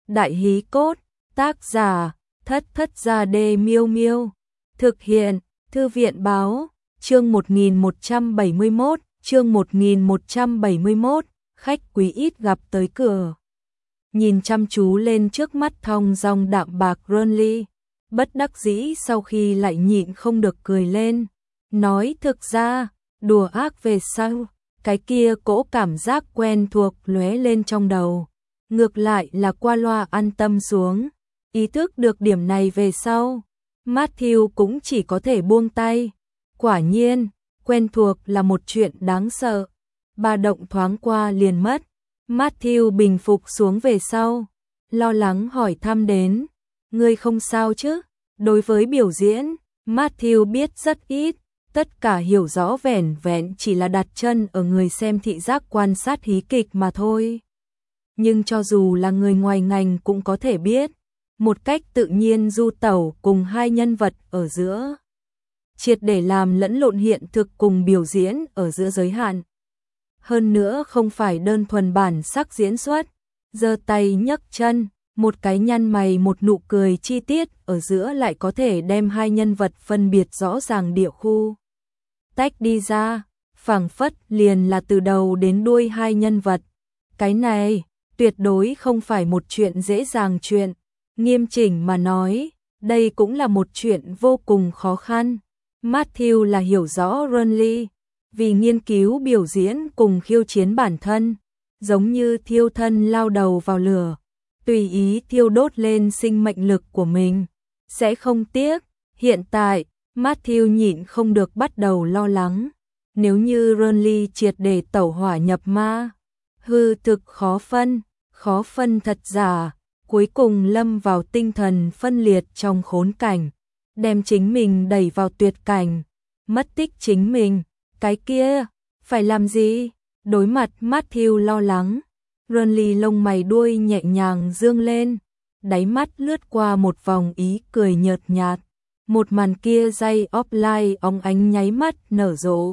Đại hí cốt, tác giả, Thất Thất Gia Đê Miêu Miêu. Thực hiện, Thư viện báo, chương 1171, khách quý ít gặp tới cửa. Nhìn chăm chú lên trước mắt thong dong đạm bạc Ronly, bất đắc dĩ sau khi lại nhịn không được cười lên, nói thực ra, đùa ác về sau, cái kia cỗ cảm giác quen thuộc lóe lên trong đầu. Ngược lại là qua loa an tâm xuống, ý thức được điểm này về sau, Matthew cũng chỉ có thể buông tay. Quả nhiên, quen thuộc là một chuyện đáng sợ. Ba động thoáng qua liền mất. Matthew bình phục xuống về sau, lo lắng hỏi thăm đến, ngươi không sao chứ? Đối với biểu diễn, Matthew biết rất ít, tất cả hiểu rõ vẻn vẹn chỉ là đặt chân ở người xem thị giác quan sát hí kịch mà thôi. Nhưng cho dù là người ngoài ngành cũng có thể biết, một cách tự nhiên du tẩu cùng hai nhân vật ở giữa, triệt để làm lẫn lộn hiện thực cùng biểu diễn ở giữa giới hạn. Hơn nữa không phải đơn thuần bản sắc diễn xuất, giơ tay nhấc chân, một cái nhăn mày một nụ cười chi tiết ở giữa lại có thể đem hai nhân vật phân biệt rõ ràng địa khu. Tách đi ra, phảng phất liền là từ đầu đến đuôi hai nhân vật. Cái này, tuyệt đối không phải một chuyện dễ dàng chuyện. Nghiêm chỉnh mà nói, đây cũng là một chuyện vô cùng khó khăn. Matthew là hiểu rõ Ronly, vì nghiên cứu biểu diễn cùng khiêu chiến bản thân, giống như thiêu thân lao đầu vào lửa, tùy ý thiêu đốt lên sinh mệnh lực của mình, sẽ không tiếc. Hiện tại, Matthew nhịn không được bắt đầu lo lắng, nếu như Ronly triệt để tẩu hỏa nhập ma, hư thực khó phân thật giả, cuối cùng lâm vào tinh thần phân liệt trong khốn cảnh, đem chính mình đẩy vào tuyệt cảnh, mất tích chính mình, cái kia, phải làm gì? Đối mặt Matthew lo lắng, Ronly lông mày đuôi nhẹ nhàng dương lên, đáy mắt lướt qua một vòng ý cười nhợt nhạt, một màn kia dây offline óng ánh nháy mắt nở rộ,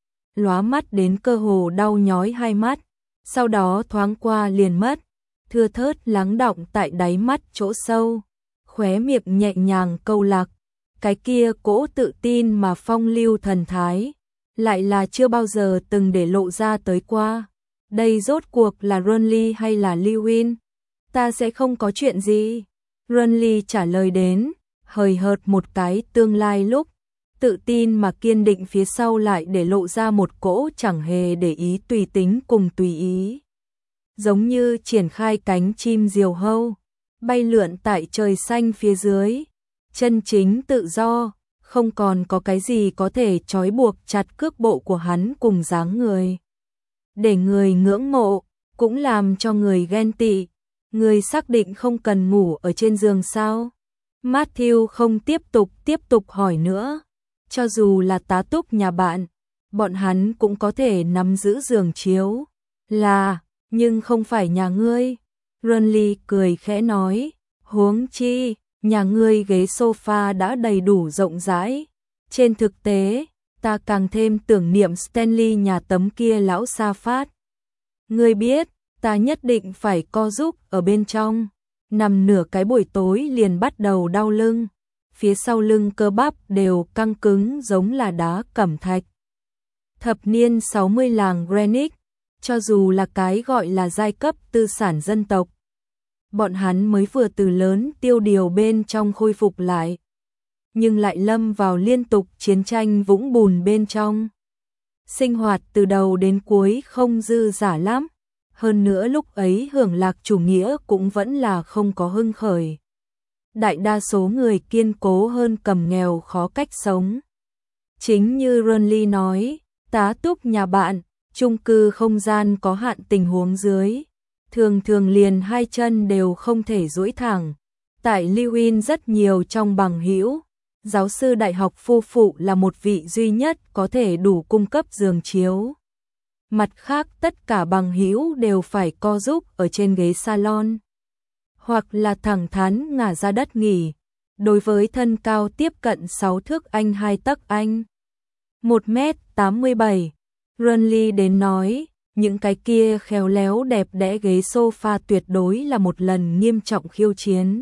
lóa mắt đến cơ hồ đau nhói hai mắt, sau đó thoáng qua liền mất, thưa thớt lắng đọng tại đáy mắt chỗ sâu, khóe miệng nhẹ nhàng câu lạc, cái kia cỗ tự tin mà phong lưu thần thái, lại là chưa bao giờ từng để lộ ra tới qua. Đây rốt cuộc là Ronly hay là Lewin? Ta sẽ không có chuyện gì. Ronly trả lời đến, hời hợt một cái tương lai lúc, tự tin mà kiên định phía sau lại để lộ ra một cỗ chẳng hề để ý tùy tính cùng tùy ý. Giống như triển khai cánh chim diều hâu, bay lượn tại trời xanh phía dưới, chân chính tự do, không còn có cái gì có thể trói buộc chặt cước bộ của hắn cùng dáng người. Để người ngưỡng mộ, cũng làm cho người ghen tị. Người xác định không cần ngủ ở trên giường sao? Matthew không tiếp tục hỏi nữa. Cho dù là tá túc nhà bạn, bọn hắn cũng có thể nắm giữ giường chiếu. Là, nhưng không phải nhà ngươi. Ronly cười khẽ nói, huống chi, nhà ngươi ghế sofa đã đầy đủ rộng rãi. Trên thực tế, ta càng thêm tưởng niệm Stanley nhà tấm kia lão sa phát. Ngươi biết, ta nhất định phải co giúp ở bên trong. Nằm nửa cái buổi tối liền bắt đầu đau lưng. Phía sau lưng cơ bắp đều căng cứng giống là đá cẩm thạch. Thập niên 60 làng Greenwich, cho dù là cái gọi là giai cấp tư sản dân tộc, bọn hắn mới vừa từ lớn tiêu điều bên trong khôi phục lại, nhưng lại lâm vào liên tục chiến tranh vũng bùn bên trong. Sinh hoạt từ đầu đến cuối không dư dả lắm, hơn nữa lúc ấy hưởng lạc chủ nghĩa cũng vẫn là không có hưng khởi. Đại đa số người kiên cố hơn cầm nghèo khó cách sống. Chính như Ronly nói, tá túc nhà bạn, chung cư không gian có hạn tình huống dưới, thường thường liền hai chân đều không thể duỗi thẳng. Tại Lewin rất nhiều trong bằng hữu, giáo sư đại học phu phụ là một vị duy nhất có thể đủ cung cấp giường chiếu. Mặt khác tất cả bằng hữu đều phải co giúp ở trên ghế salon, hoặc là thẳng thắn ngả ra đất nghỉ. Đối với thân cao tiếp cận 6 thước anh 2 tấc anh, 1m87, Ronly đến nói, những cái kia khéo léo đẹp đẽ ghế sofa tuyệt đối là một lần nghiêm trọng khiêu chiến.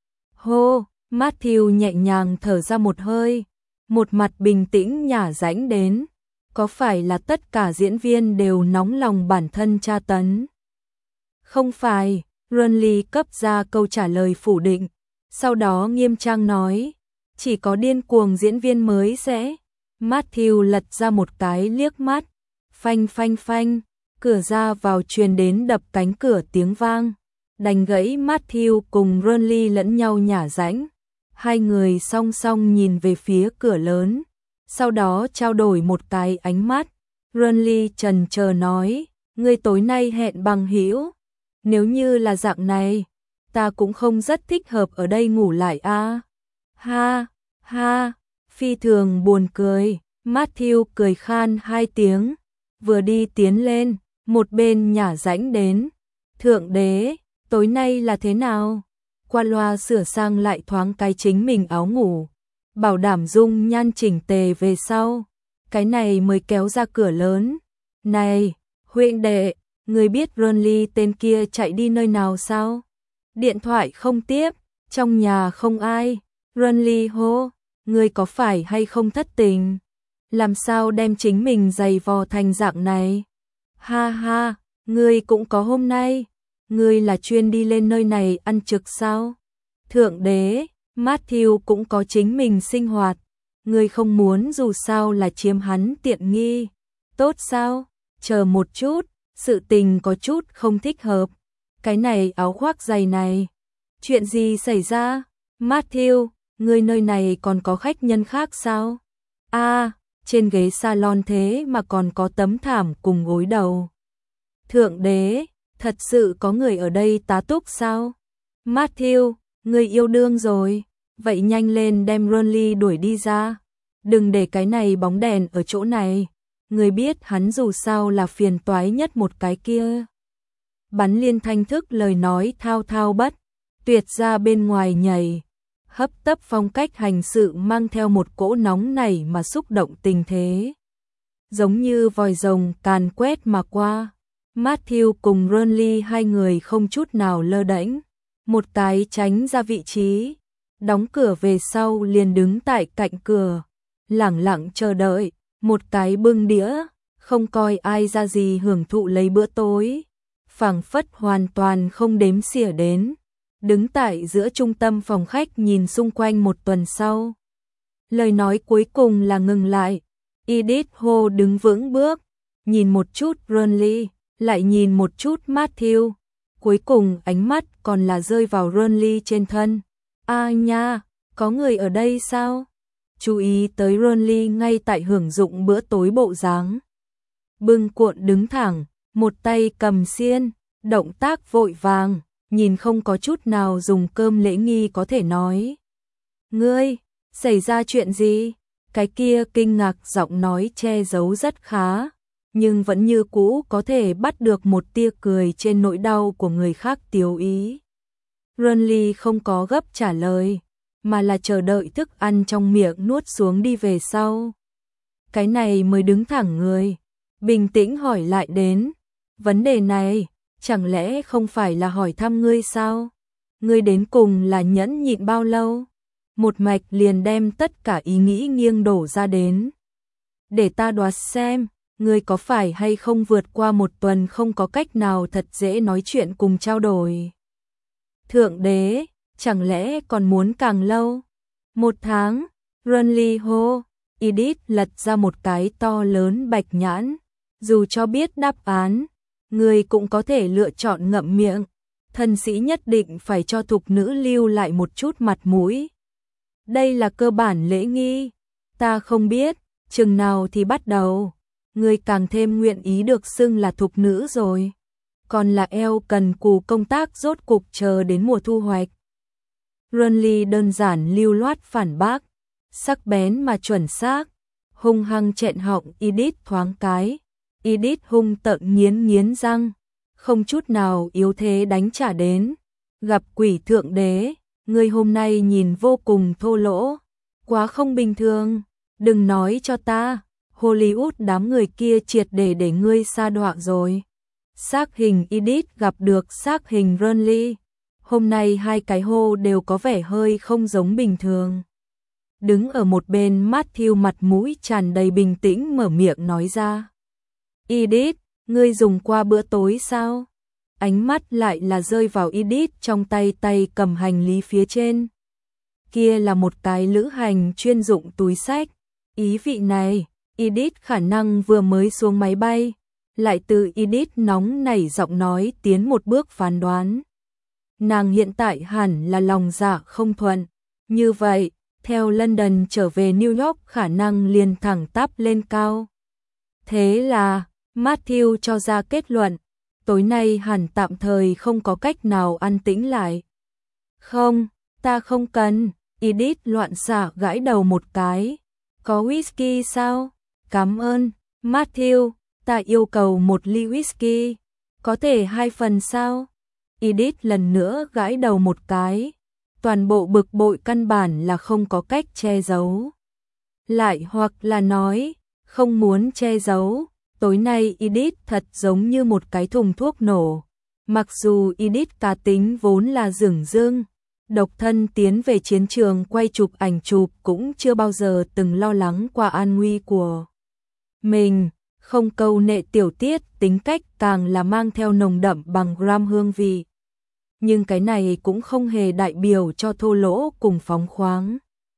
Hô, Matthew nhẹ nhàng thở ra một hơi, một mặt bình tĩnh nhả rãnh đến. Có phải là tất cả diễn viên đều nóng lòng bản thân tra tấn? Không phải, Runley cấp ra câu trả lời phủ định, sau đó nghiêm trang nói, chỉ có điên cuồng diễn viên mới sẽ. Matthew lật ra một cái liếc mắt, phanh phanh phanh, cửa ra vào truyền đến đập cánh cửa tiếng vang, đành gãy Matthew cùng Runley lẫn nhau nhả rãnh. Hai người song song nhìn về phía cửa lớn, sau đó trao đổi một cái ánh mắt. Runley chần chờ nói, ngươi tối nay hẹn bằng hữu, nếu như là dạng này, ta cũng không rất thích hợp ở đây ngủ lại a. Ha, ha, phi thường buồn cười. Matthew cười khan hai tiếng, vừa đi tiến lên, một bên nhả rãnh đến. Thượng đế, tối nay là thế nào? Qua loa sửa sang lại thoáng cái chính mình áo ngủ, bảo đảm dung nhan chỉnh tề về sau, cái này mới kéo ra cửa lớn. Này, huynh đệ, người biết Runley tên kia chạy đi nơi nào sao? Điện thoại không tiếp, trong nhà không ai. Runley hô, người có phải hay không thất tình? Làm sao đem chính mình giày vò thành dạng này? Ha ha, ngươi cũng có hôm nay. Ngươi là chuyên đi lên nơi này ăn trực sao? Thượng đế, Matthew cũng có chính mình sinh hoạt. Ngươi không muốn dù sao là chiếm hắn tiện nghi. Tốt sao? Chờ một chút, sự tình có chút không thích hợp. Cái này áo khoác dày này. Chuyện gì xảy ra? Matthew, ngươi nơi này còn có khách nhân khác sao? Trên ghế salon thế mà còn có tấm thảm cùng gối đầu. Thượng đế, thật sự có người ở đây tá túc sao? Matthew, người yêu đương rồi, vậy nhanh lên đem Runley đuổi đi ra. Đừng để cái này bóng đèn ở chỗ này, người biết hắn dù sao là phiền toái nhất một cái kia. Bắn liên thanh thức lời nói thao thao bất tuyệt ra bên ngoài nhảy, hấp tấp phong cách hành sự mang theo một cỗ nóng nảy mà xúc động tình thế. Giống như vòi rồng càn quét mà qua. Matthew cùng Runley hai người không chút nào lơ đễnh, một cái tránh ra vị trí, đóng cửa về sau liền đứng tại cạnh cửa, lẳng lặng chờ đợi, một cái bưng đĩa, không coi ai ra gì hưởng thụ lấy bữa tối, phảng phất hoàn toàn không đếm xỉa đến, đứng tại giữa trung tâm phòng khách nhìn xung quanh một tuần sau. Lời nói cuối cùng là ngừng lại, Edith Ho đứng vững bước, nhìn một chút Runley, lại nhìn một chút Matthew, cuối cùng ánh mắt còn là rơi vào Runley trên thân. Nha, có người ở đây sao? Chú ý tới Runley ngay tại hưởng dụng bữa tối bộ dáng. Bưng cuộn đứng thẳng, một tay cầm xiên, động tác vội vàng, nhìn không có chút nào dùng cơm lễ nghi có thể nói. Ngươi, xảy ra chuyện gì? Cái kia kinh ngạc giọng nói che giấu rất khá, nhưng vẫn như cũ có thể bắt được một tia cười trên nỗi đau của người khác tiêu ý. Runley không có gấp trả lời, mà là chờ đợi thức ăn trong miệng nuốt xuống đi về sau. Cái này mới đứng thẳng người, bình tĩnh hỏi lại đến, vấn đề này, chẳng lẽ không phải là hỏi thăm ngươi sao? Ngươi đến cùng là nhẫn nhịn bao lâu? Một mạch liền đem tất cả ý nghĩ nghiêng đổ ra đến. Để ta đoán xem, ngươi có phải hay không vượt qua một tuần không có cách nào thật dễ nói chuyện cùng trao đổi? Thượng đế, chẳng lẽ còn muốn càng lâu? 1 tháng, Runley hô, Edith lật ra một cái to lớn bạch nhãn, dù cho biết đáp án, người cũng có thể lựa chọn ngậm miệng, thân sĩ nhất định phải cho thục nữ lưu lại một chút mặt mũi. Đây là cơ bản lễ nghi, ta không biết, chừng nào thì bắt đầu, người càng thêm nguyện ý được xưng là thục nữ rồi. Còn là eo cần cù công tác rốt cục chờ đến mùa thu hoạch. Runley đơn giản lưu loát phản bác, sắc bén mà chuẩn xác, hung hăng chẹn họng Edith thoáng cái. Edith hung tợn nghiến răng, không chút nào yếu thế đánh trả đến. Gặp quỷ thượng đế, ngươi hôm nay nhìn vô cùng thô lỗ, quá không bình thường, đừng nói cho ta, Hollywood đám người kia triệt để ngươi sa đọa rồi. Xác hình Edith gặp được xác hình Renly. Hôm nay hai cái hô đều có vẻ hơi không giống bình thường. Đứng ở một bên Matthew mặt mũi tràn đầy bình tĩnh mở miệng nói ra. Edith, ngươi dùng qua bữa tối sao? Ánh mắt lại là rơi vào Edith trong tay cầm hành lý phía trên. Kia là một cái lữ hành chuyên dụng túi xách. Ý vị này, Edith khả năng vừa mới xuống máy bay. Lại từ Edith nóng nảy giọng nói tiến một bước phán đoán. Nàng hiện tại hẳn là lòng dạ không thuận. Như vậy, theo London trở về New York khả năng liền thẳng tắp lên cao. Thế là, Matthew cho ra kết luận, tối nay hẳn tạm thời không có cách nào an tĩnh lại. Không, ta không cần, Edith loạn xạ gãi đầu một cái. Có whisky sao? Cảm ơn, Matthew, ta yêu cầu một ly whisky. Có thể 2 phần sao? Edith lần nữa gãi đầu một cái. Toàn bộ bực bội căn bản là không có cách che giấu. Lại hoặc là nói, không muốn che giấu. Tối nay Edith thật giống như một cái thùng thuốc nổ. Mặc dù Edith cá tính vốn là dửng dưng, độc thân tiến về chiến trường quay chụp ảnh chụp cũng chưa bao giờ từng lo lắng qua an nguy của mình, không câu nệ tiểu tiết, tính cách càng là mang theo nồng đậm bằng gram hương vị. Nhưng cái này cũng không hề đại biểu cho thô lỗ cùng phóng khoáng.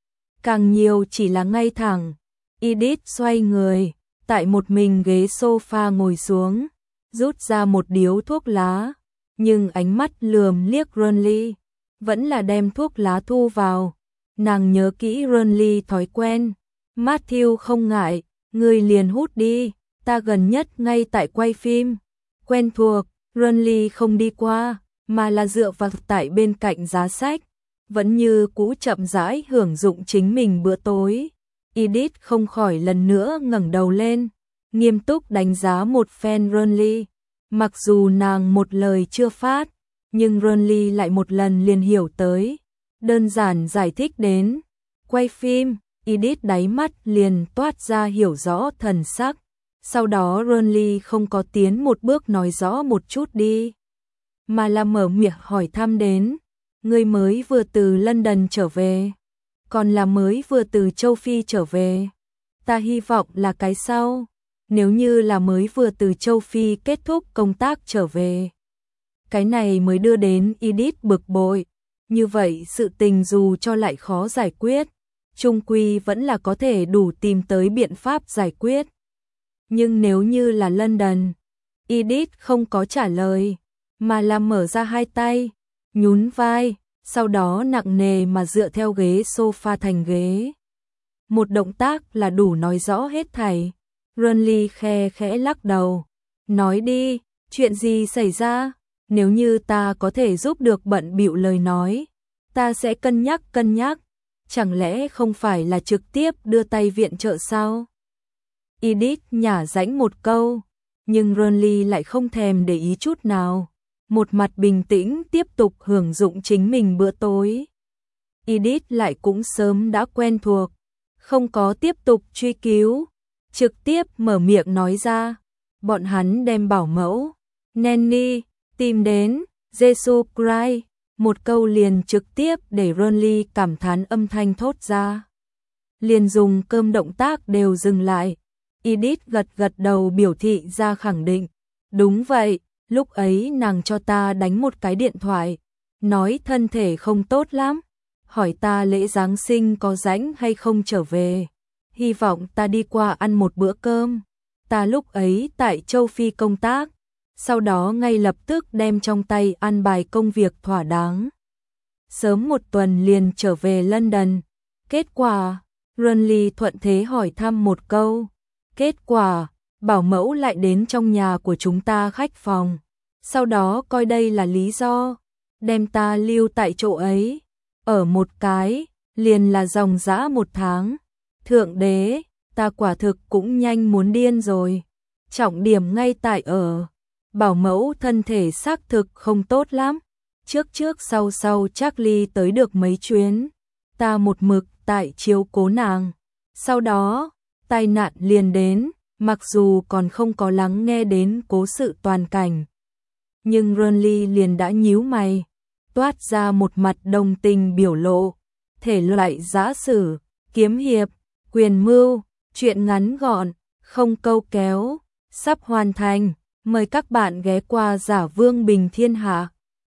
Càng nhiều chỉ là ngay thẳng. Edith xoay người, tại một mình ghế sofa ngồi xuống, rút ra một điếu thuốc lá, nhưng ánh mắt lườm liếc Renly, vẫn là đem thuốc lá thu vào. Nàng nhớ kỹ Renly thói quen. Matthew không ngại, ngươi liền hút đi, ta gần nhất ngay tại quay phim. Quen thuộc, Renly không đi qua, mà là dựa vào tại bên cạnh giá sách, vẫn như cũ chậm rãi hưởng dụng chính mình bữa tối. Edith không khỏi lần nữa ngẩng đầu lên, nghiêm túc đánh giá một phen Renly. Mặc dù nàng một lời chưa phát, nhưng Renly lại một lần liền hiểu tới, đơn giản giải thích đến. Quay phim, Edith đáy mắt liền toát ra hiểu rõ thần sắc. Sau đó Renly không có tiến một bước nói rõ một chút đi, mà là mở miệng hỏi thăm đến. Ngươi mới vừa từ London trở về, còn là mới vừa từ châu Phi trở về? Ta hy vọng là cái sau. Nếu như là mới vừa từ châu Phi kết thúc công tác trở về, cái này mới đưa đến Edith bực bội. Như vậy sự tình dù cho lại khó giải quyết, chung quy vẫn là có thể đủ tìm tới biện pháp giải quyết. Nhưng nếu như là London, Edith không có trả lời, mà là mở ra hai tay, nhún vai, sau đó nặng nề mà dựa theo ghế sofa thành ghế. Một động tác là đủ nói rõ hết thảy. Renly khe khẽ lắc đầu, nói đi, chuyện gì xảy ra? Nếu như ta có thể giúp được bận bịu lời nói, ta sẽ cân nhắc. Chẳng lẽ không phải là trực tiếp đưa tay viện trợ sao? Edith nhả rãnh một câu, nhưng Renly lại không thèm để ý chút nào. Một mặt bình tĩnh tiếp tục hưởng dụng chính mình bữa tối. Edith lại cũng sớm đã quen thuộc, không có tiếp tục truy cứu, trực tiếp mở miệng nói ra. Bọn hắn đem bảo mẫu Nanny tìm đến, Jesus Christ, một câu liền trực tiếp để Renly cảm thán âm thanh thốt ra. Liền dùng cơm động tác đều dừng lại. Edith gật đầu biểu thị ra khẳng định. Đúng vậy, lúc ấy nàng cho ta đánh một cái điện thoại, nói thân thể không tốt lắm, hỏi ta lễ Giáng sinh có rảnh hay không trở về, hy vọng ta đi qua ăn một bữa cơm. Ta lúc ấy tại châu Phi công tác, sau đó ngay lập tức đem trong tay an bài công việc thỏa đáng. Sớm một tuần liền trở về London. Kết quả, Renly thuận thế hỏi thăm một câu. Kết quả, bảo mẫu lại đến trong nhà của chúng ta khách phòng. Sau đó coi đây là lý do, đem ta lưu tại chỗ ấy. Ở một cái, liền là dòng dã 1 tháng. Thượng đế, ta quả thực cũng nhanh muốn điên rồi. Trọng điểm ngay tại ở, bảo mẫu thân thể xác thực không tốt lắm. Trước sau Charlie tới được mấy chuyến, ta một mực tại chiếu cố nàng. Sau đó, tai nạn liền đến, mặc dù còn không có lắng nghe đến cố sự toàn cảnh. Nhưng Renly liền đã nhíu mày, toát ra một mặt đồng tình biểu lộ, thể loại giã sử, kiếm hiệp, quyền mưu, truyện ngắn gọn, không câu kéo, sắp hoàn thành, mời các bạn ghé qua Giả Vương Bình Thiên Hạ.